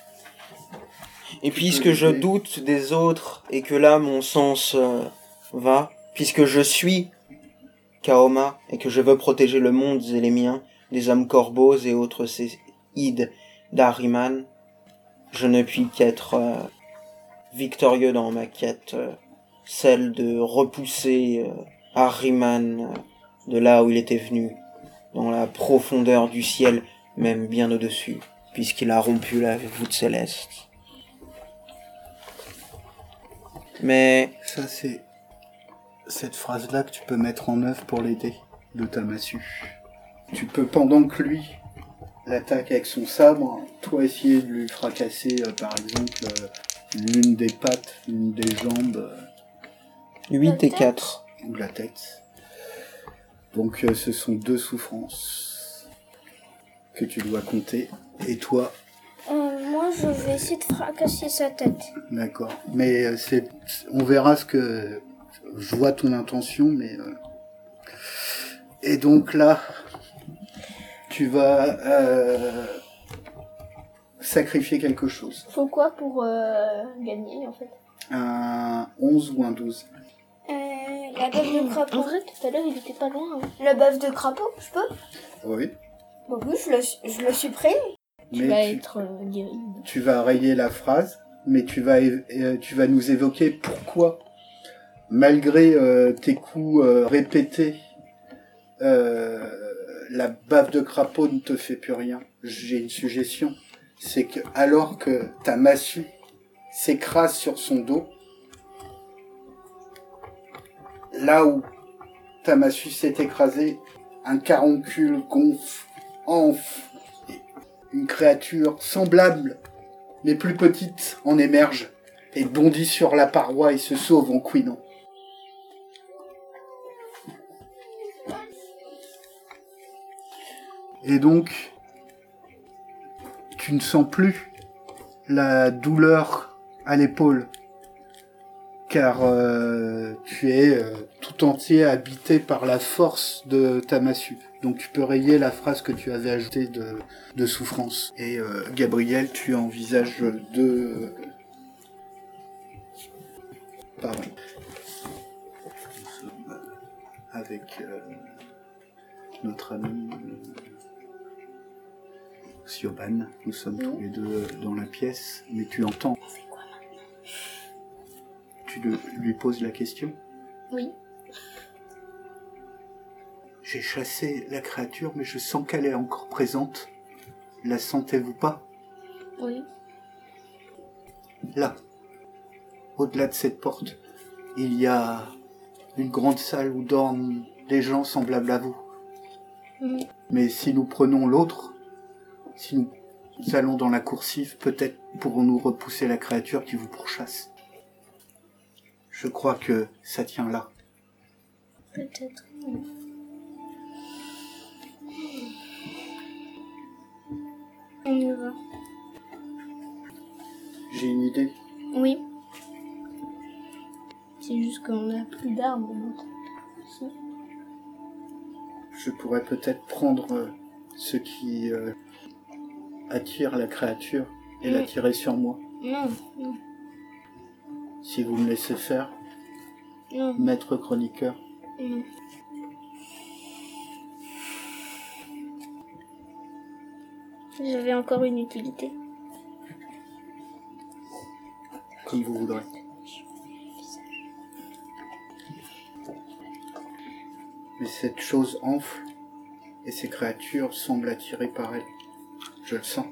Et Tu puisque peux je l'aider. doute des autres, et que là mon sens euh, va, puisque je suis Kaoma, et que je veux protéger le monde et les miens, des hommes corbeaux et autres Seyyid d'Ahriman, je ne puis qu'être euh, victorieux dans ma quête, euh, celle de repousser euh, Ahriman euh, de là où il était venu, dans la profondeur du ciel, même bien au-dessus, puisqu'il a rompu la voûte céleste. Mais Ça, c'est cette phrase-là que tu peux mettre en œuvre pour l'aider, de ta massue. Tu peux, pendant que lui l'attaque avec son sabre, toi essayer de lui fracasser, euh, par exemple, euh, l'une des pattes, l'une des jambes, euh, huit et quatre. ou la tête. Donc, euh, ce sont deux souffrances que tu dois compter. Et toi, Euh, moi, je vais essayer de fracasser sa tête. d'accord. Mais euh, c'est, on verra ce que... Je vois ton intention, mais... euh, Et donc là, tu vas euh, sacrifier quelque chose. Faut quoi pour euh, gagner en fait? Un onze ou un douze. Euh, la baffe de En crapaud. vrai, tout à l'heure il était pas loin. Hein. La baffe de crapaud, je peux? Oui. Bah oui, je le, je le supprime. Tu Mais vas tu, être euh, guéri. tu vas rayer la phrase, mais tu vas, é- euh, tu vas nous évoquer pourquoi, malgré euh, tes coups euh, répétés, euh, la baffe de crapaud ne te fait plus rien. J'ai une suggestion, c'est que alors que ta massue s'écrase sur son dos, là où ta massue s'est écrasée, un caroncule gonfle, enfle, et une créature semblable, mais plus petite, en émerge, et bondit sur la paroi et se sauve en couinant. Et donc, tu ne sens plus la douleur à l'épaule, car euh, tu es euh, tout entier habité par la force de ta massue. Donc tu peux rayer la phrase que tu avais ajoutée de, de souffrance. Et euh, Gabriel, tu envisages de... Pardon. Nous sommes avec euh, notre ami... Siobhan, nous sommes Oui. tous les deux dans la pièce, mais tu entends. On fait quoi maintenant? Tu le- lui poses la question. Oui. J'ai chassé la créature, mais je sens qu'elle est encore présente. La sentez-vous pas? Oui. Là, au-delà de cette porte, il y a une grande salle où dorment des gens semblables à vous. Oui. Mais si nous prenons l'autre, si nous allons dans la coursive, peut-être pourrons-nous repousser la créature qui vous pourchasse. Je crois que ça tient là. Peut-être. Oui. On y va. J'ai une idée. Oui. C'est juste qu'on a plus d'armes de l'autre. Si. Je pourrais peut-être prendre euh, ce qui euh, attire la créature et Mm. l'attirer sur moi. Non, non, Si vous me laissez faire, non, maître chroniqueur. non. J'avais encore une utilité. Comme vous voudrez. Mais cette chose enfle et ces créatures semblent attirées par elle. Je le sens.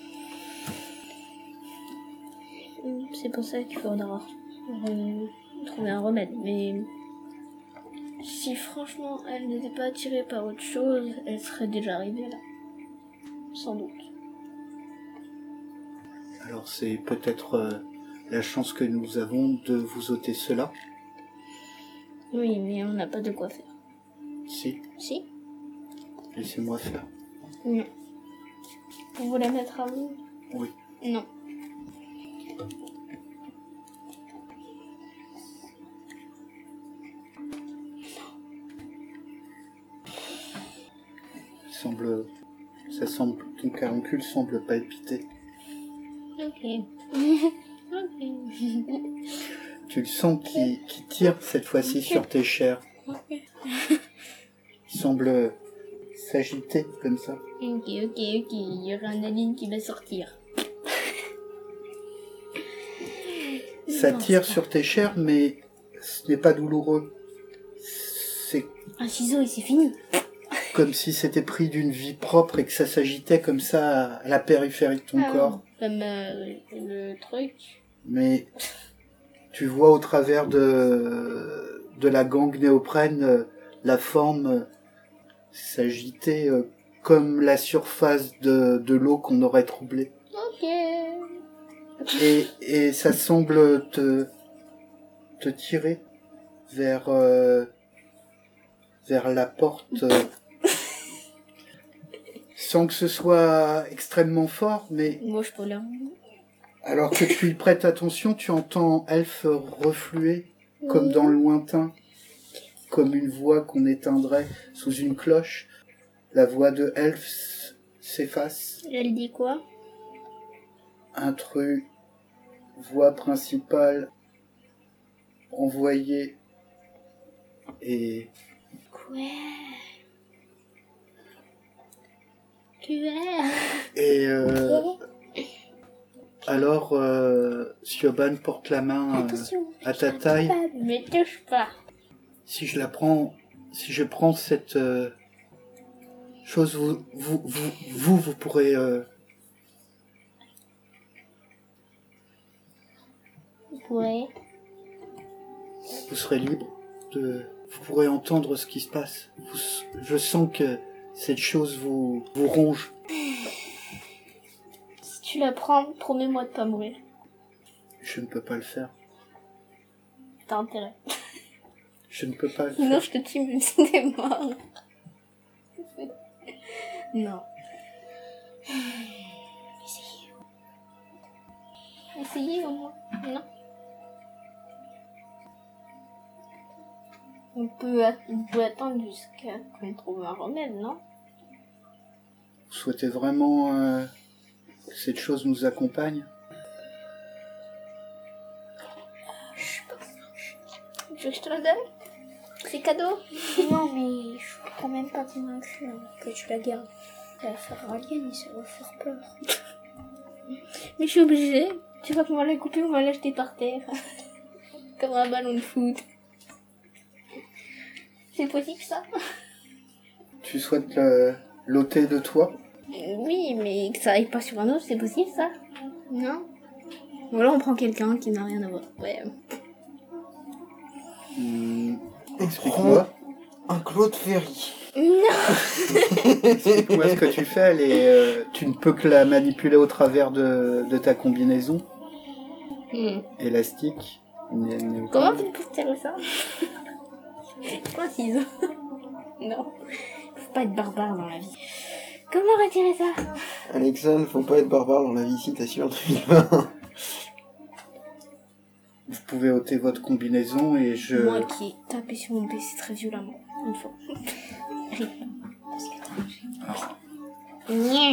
C'est pour ça qu'il faudra euh, trouver un remède. Mais si franchement elle n'était pas attirée par autre chose, elle serait déjà arrivée là. Sans doute. Alors c'est peut-être euh, la chance que nous avons de vous ôter cela. Oui, mais on n'a pas de quoi faire. Si, Si? laissez-moi faire. Non. Vous voulez mettre à vous? Oui. Non. Semble, ça semble, ton caroncule semble palpiter. Ok. Ok. Tu le sens qui, qui tire cette fois-ci sur tes chairs. Ok. Il semble s'agiter comme ça. Ok, ok, ok. Il y aura un alien qui va sortir. Ça Non, tire c'est sur tes chairs, mais ce n'est pas douloureux. C'est Un ciseau et c'est fini. comme si c'était pris d'une vie propre et que ça s'agitait comme ça à la périphérie de ton Ah, corps. Comme euh, le truc. Mais tu vois au travers de, de la gangue néoprène euh, la forme euh, s'agiter euh, comme la surface de, de l'eau qu'on aurait troublée. Ok. Et, et ça semble te, te tirer vers, euh, vers la porte euh, sans que ce soit extrêmement fort, mais Moi je peux l'air. alors que tu y prêtes attention, tu entends Elfe refluer comme dans le lointain, comme une voix qu'on éteindrait sous une cloche. La voix de Elfe s'efface. Elle dit quoi? Intrus, voix principale, envoyée et Quoi? Tu es. et euh, alors euh, Siobhan porte la main euh, Attention. à ta taille. Mais touche pas. Si je la prends, si je prends cette euh, chose, vous, vous, vous, vous, vous pourrez euh, Ouais. vous serez libre de, vous pourrez entendre ce qui se passe. Vous- je sens que cette chose vous, vous ronge. Si tu la prends, promets-moi de pas mourir. Je ne peux pas le faire. T'as intérêt. Je ne peux pas le Sinon faire. je te tue même si t'es mort. Non. Essayez. Essayez au moins. Non. On peut, a- on peut attendre jusqu'à qu'on trouve un remède, non? Vous souhaitez vraiment euh, que cette chose nous accompagne? Tu veux que je te la donne? C'est cadeau? Non, mais je suis quand même pas convaincue hein, que tu la gardes. Ça va faire alien et ça va faire peur. Mais je suis obligée. Tu vois qu'on va la couper, on va l'acheter par terre. Comme un ballon de foot. C'est possible ça? Tu souhaites le- l'ôter de toi? Oui, mais que ça arrive pas sur un autre, c'est possible ça? Non? Ou alors on prend quelqu'un qui n'a rien à voir. Ouais. Hmm, Explique-moi. Un Claude Ferry. Non! Explique-moi ce que tu fais. Elle est, euh, tu ne peux que la manipuler au travers de, de ta combinaison Hmm. élastique. Une- une- Comment vous pouvez tirer ça? Quoi, un ciseau? Non. Faut pas être barbare dans la vie. Comment retirer ça? Alexandre, faut pas être barbare dans la vie, citation deux mille vingt. Vous pouvez ôter votre combinaison et je... Moi qui ai tapé sur mon P C très violemment, une fois. Rip. Parce que t'as mangé. Ah. Nya.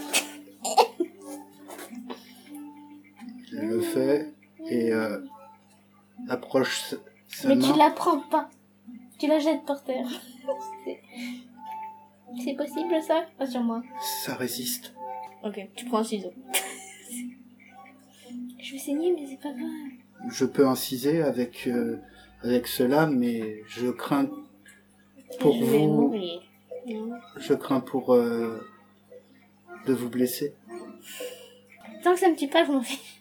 Je le fais et euh, approche sa, sa Mais main. tu la prends pas. Tu la jettes par terre. C'est- C'est possible ça? Pas sur moi. Ça résiste. Ok, tu prends un ciseau. Je vais saigner, mais c'est pas grave. Je peux inciser avec, euh, avec cela, mais je crains pour je vais vous... mourir. Non. Je crains pour euh, de vous blesser. Tant que ça me tue pas, je m'en fiche.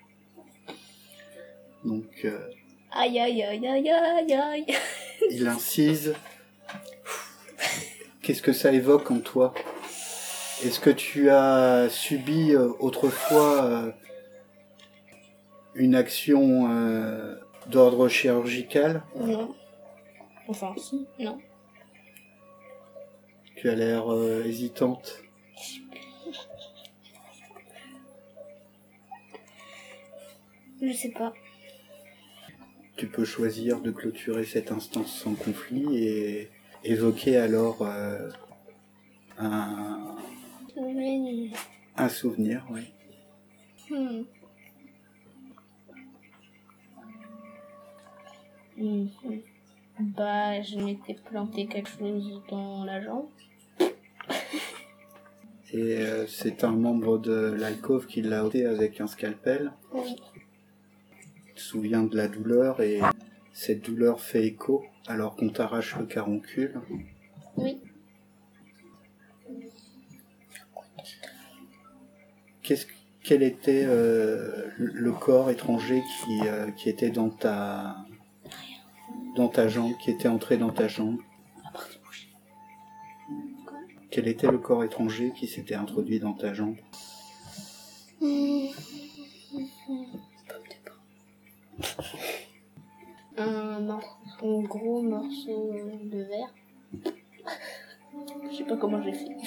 Donc, euh, Aïe aïe aïe aïe aïe aïe. il incise. Qu'est-ce que ça évoque en toi? Est-ce que tu as subi euh, autrefois euh, une action euh, d'ordre chirurgical? Non. Enfin, si, non. Tu as l'air euh, hésitante. Je sais pas. Tu peux choisir de clôturer cette instance sans conflit et évoquer alors euh, un, Oui. un souvenir, oui. Hmm. Mhm. Bah, je m'étais planté quelque chose dans la jambe. Et euh, c'est un membre de l'alcôve qui l'a ôté avec un scalpel. Oui. Tu te souviens de la douleur et cette douleur fait écho alors qu'on t'arrache le caroncule. Oui. Qu'est-ce, quel était euh, le corps étranger qui, euh, qui était dans ta, dans ta jambe, qui était entré dans ta jambe? Quel était le corps étranger qui s'était introduit dans ta jambe? Un, mor- un gros morceau de verre. Je sais pas comment j'ai fait.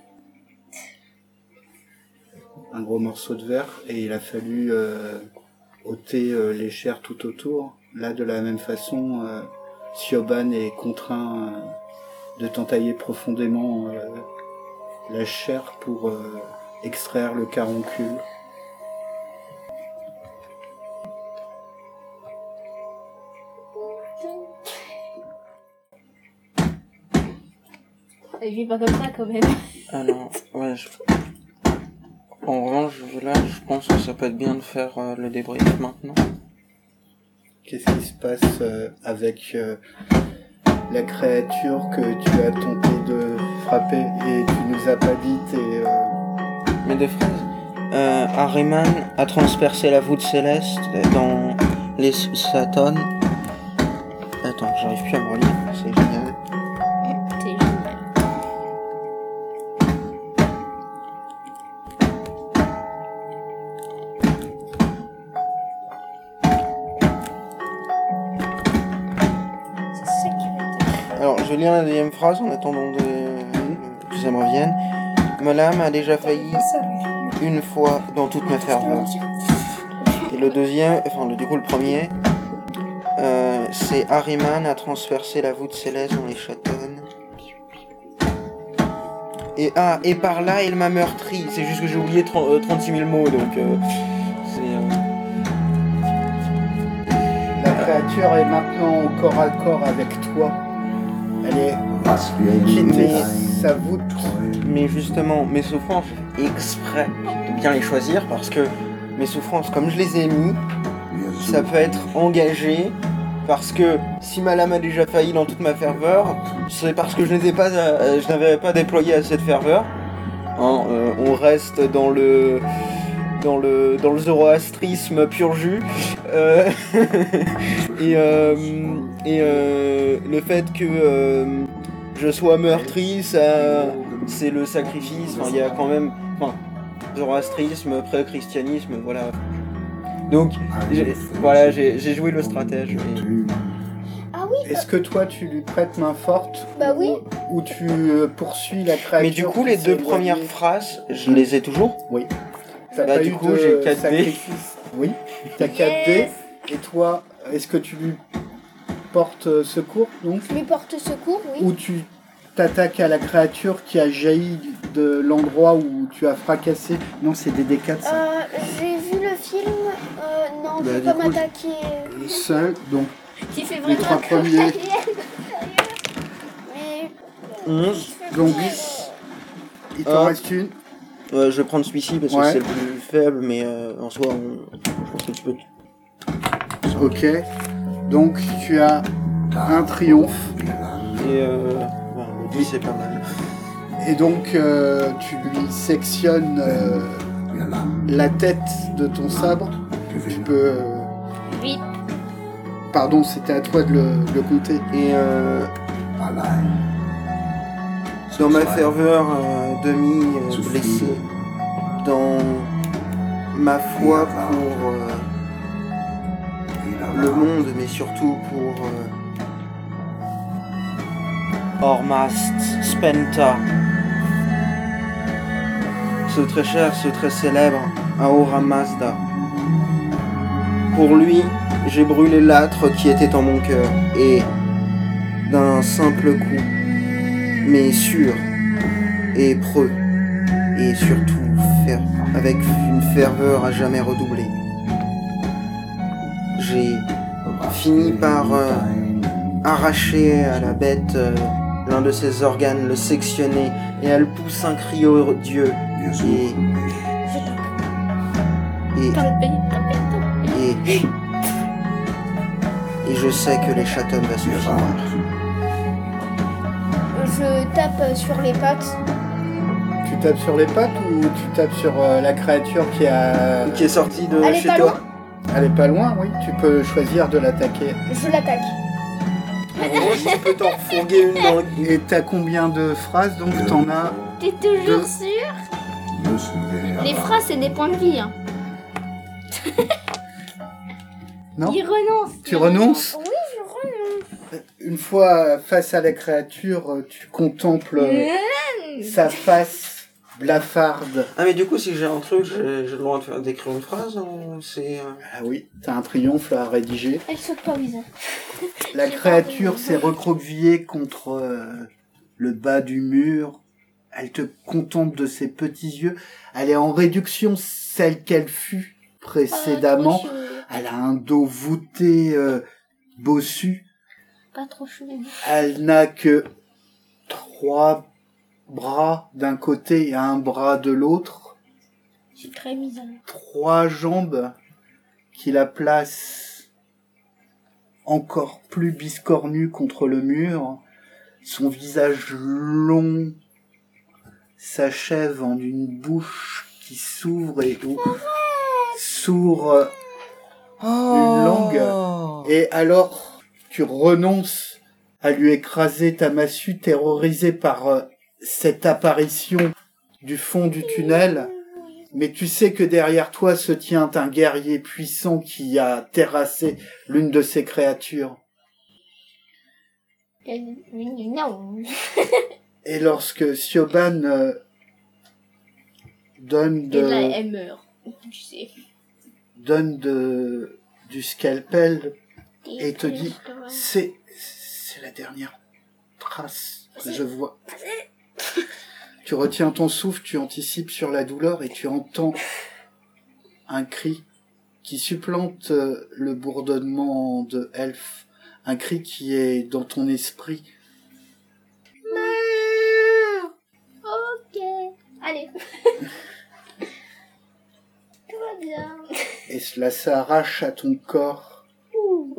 Un gros morceau de verre et il a fallu euh, ôter euh, les chairs tout autour. Là, de la même façon, euh, Siobhan est contraint euh, de t'entailler profondément euh, la chair pour euh, extraire le caroncule. Elle vit pas comme ça quand même. Alors, ouais, je... En revanche, là, je pense que ça peut être bien de faire euh, le débrief maintenant. Qu'est-ce qui se passe euh, avec euh, la créature que tu as tenté de frapper et tu nous as pas dit tes... Euh... Mes deux phrases. Euh, Ahriman a transpercé la voûte céleste dans les Satan. Attends, j'arrive plus à me relire, c'est génial. C'est génial. C'est ça qui m'intéresse. Alors, je vais lire la deuxième phrase en attendant de... que ça me revienne. Molam a déjà failli une fois dans toute ma ferveur. Et le deuxième, enfin, le, du coup, le premier, euh, c'est Ahriman a transpercé la voûte céleste dans les Chatonnes. Et ah, et par là, il m'a meurtri. C'est juste que j'ai oublié trente-six mille mots, donc euh, c'est. Euh... La créature est maintenant au corps à corps avec toi. Elle est quittée sa voûte. mais justement, mes souffrances, exprès de bien les choisir, parce que mes souffrances, comme je les ai mis, ça peut être engagé, parce que si ma lame a déjà failli dans toute ma ferveur, c'est parce que je n'étais pas, euh, je n'avais pas déployé assez de ferveur. Hein, euh, on reste dans le... dans le dans le zoroastrisme pur jus euh, et euh, et euh, le fait que euh, je sois meurtri, ça c'est le sacrifice. Enfin, il y a quand même, enfin, zoroastrisme, pré-christianisme, voilà. Donc j'ai, voilà, j'ai, j'ai joué le stratège. Et... Ah oui. Est-ce que toi tu lui prêtes main forte? Bah oui. Ou tu euh, poursuis la créature? Mais du coup, les deux premières phrases, je les ai toujours. Oui. T'as Bah, pas du eu coup, de j'ai quatre dés. sacrifice. Oui. T'as quatre dés. Et toi, est-ce que tu lui portes secours donc? Je lui porte secours, oui. Ou tu t'attaques à la créature qui a jailli de l'endroit où tu as fracassé? Non, c'est des D quatre ça. Euh, j'ai vu le film. Euh, non, Bah, je vais du pas coup, m'attaquer. Seul, donc Tu fais les vraiment trois un premiers. Mais. onze. Donc, il t'en Hop. reste une. Euh, je vais prendre celui-ci parce Ouais. que c'est le plus faible, mais euh, en soi, on... je pense que tu peux. Ok. Donc tu as un triomphe. Et euh, voilà, le dix, c'est pas mal. Et donc euh, tu lui sectionnes euh, la tête de ton sabre. Tu peux. euh, huit. Pardon, c'était à toi de le, de le compter. Et euh, dans ma ferveur euh, demi-blessée, dans ma foi pour euh, le monde, mais surtout pour euh, Ormast Spenta, ce très cher, ce très célèbre Ahura Mazda. Pour lui, j'ai brûlé l'âtre qui était en mon cœur, et d'un simple coup, mais sûr et preux, et surtout fer- avec une ferveur à jamais redoublée. J'ai fini par euh, arracher à la bête euh, l'un de ses organes, le sectionner, et elle pousse un cri au Dieu, et... et... et... et je sais que les châteaux va suffire. Je tape sur les pattes. Tu tapes sur les pattes ou tu tapes sur euh, la créature qui a. Qui est sortie de Elle est chez pas toi? loin. Elle est pas loin, oui. Tu peux choisir de l'attaquer. Je l'attaque. En gros, tu peux t'en fourguer une dans le... Et t'as combien de phrases? Donc t'en as. T'es toujours Deux. sûr? Les phrases, c'est des points de vie. Hein. Non? Il renonce. Tu il renonces? Oui, je renonce. Une fois face à la créature, tu contemples euh, Mmh. sa face blafarde. Ah mais du coup, si j'ai un truc, j'ai, j'ai le droit de faire d'écrire une phrase ou c'est... euh, Ah oui, t'as un triomphe à rédiger. Elle saute pas, Wisa. La créature s'est recroquevillée contre euh, le bas du mur. Elle te contemple de ses petits yeux. Elle est en réduction, celle qu'elle fut précédemment. Pas trop chou. Elle a un dos voûté, euh, bossu. Pas trop chou. Elle n'a que trois bras d'un côté et un bras de l'autre. C'est très bizarre. Trois jambes qui la placent encore plus biscornue contre le mur. Son visage long s'achève en une bouche qui s'ouvre et où s'ouvre une langue. Et alors, tu renonces à lui écraser ta massue, terrorisé par euh, cette apparition du fond du tunnel. Mais tu sais que derrière toi se tient un guerrier puissant qui a terrassé l'une de ces créatures. Non. Et lorsque Siobhan euh, donne Et là, de, elle meurt. Tu sais. donne de, du scalpel et te dit, c'est, c'est la dernière trace que je vois. Tu retiens ton souffle, tu anticipes sur la douleur et tu entends un cri qui supplante euh, le bourdonnement de Elf. Un cri qui est dans ton esprit. Ok. Allez. Tout va bien. Et cela s'arrache à ton corps. Ouh.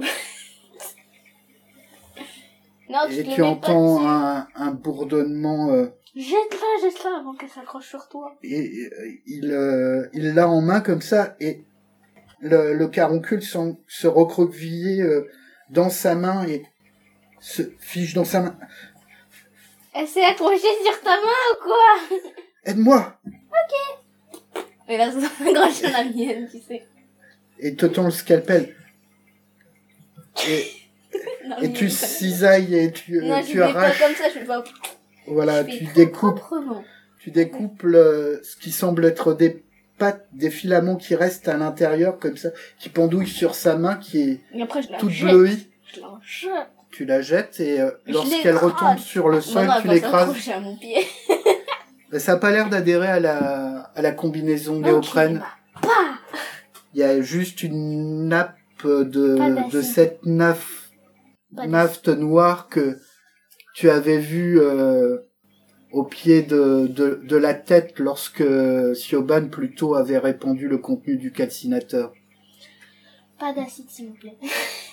Non, Et te le tu mets entends pas un, un bourdonnement. Euh, dessus. Jette-la, jette-la avant qu'elle s'accroche sur toi. et euh, il euh, il l'a en main comme ça et le, le caroncule semble se recroqueviller euh, dans sa main et se fiche dans sa main. Elle s'est accrochée sur ta main ou quoi? Aide-moi! Et là, ça s'accroche à la mienne, tu sais. Et te tend le scalpel. Et, Non, et mais tu pas- cisailles et tu, Non, euh, je tu fais pas arraches. comme ça, je fais pas. Voilà, je fais tu très découpes, proprement. tu découpes le, ce qui semble être des pattes, des filaments qui restent à l'intérieur comme ça, qui pendouillent sur sa main qui est Et après, je la toute jette. bleuie. Je la jette. Tu la jettes et euh, Je lorsqu'elle l'écrase. retombe sur le sol, Non, non, tu elle va l'écrases. s'accrocher à mon pied. Mais ça a pas l'air d'adhérer à la, à la combinaison Non, néoprène. tu m'as pas. Il y a juste une nappe Pas de, d'acide. de cette naf, Pas d'acide. nafte noire que tu avais vue euh, au pied de, de, de la tête lorsque Siobhan plutôt avait répandu le contenu du calcinateur. Pas d'acide, s'il vous plaît.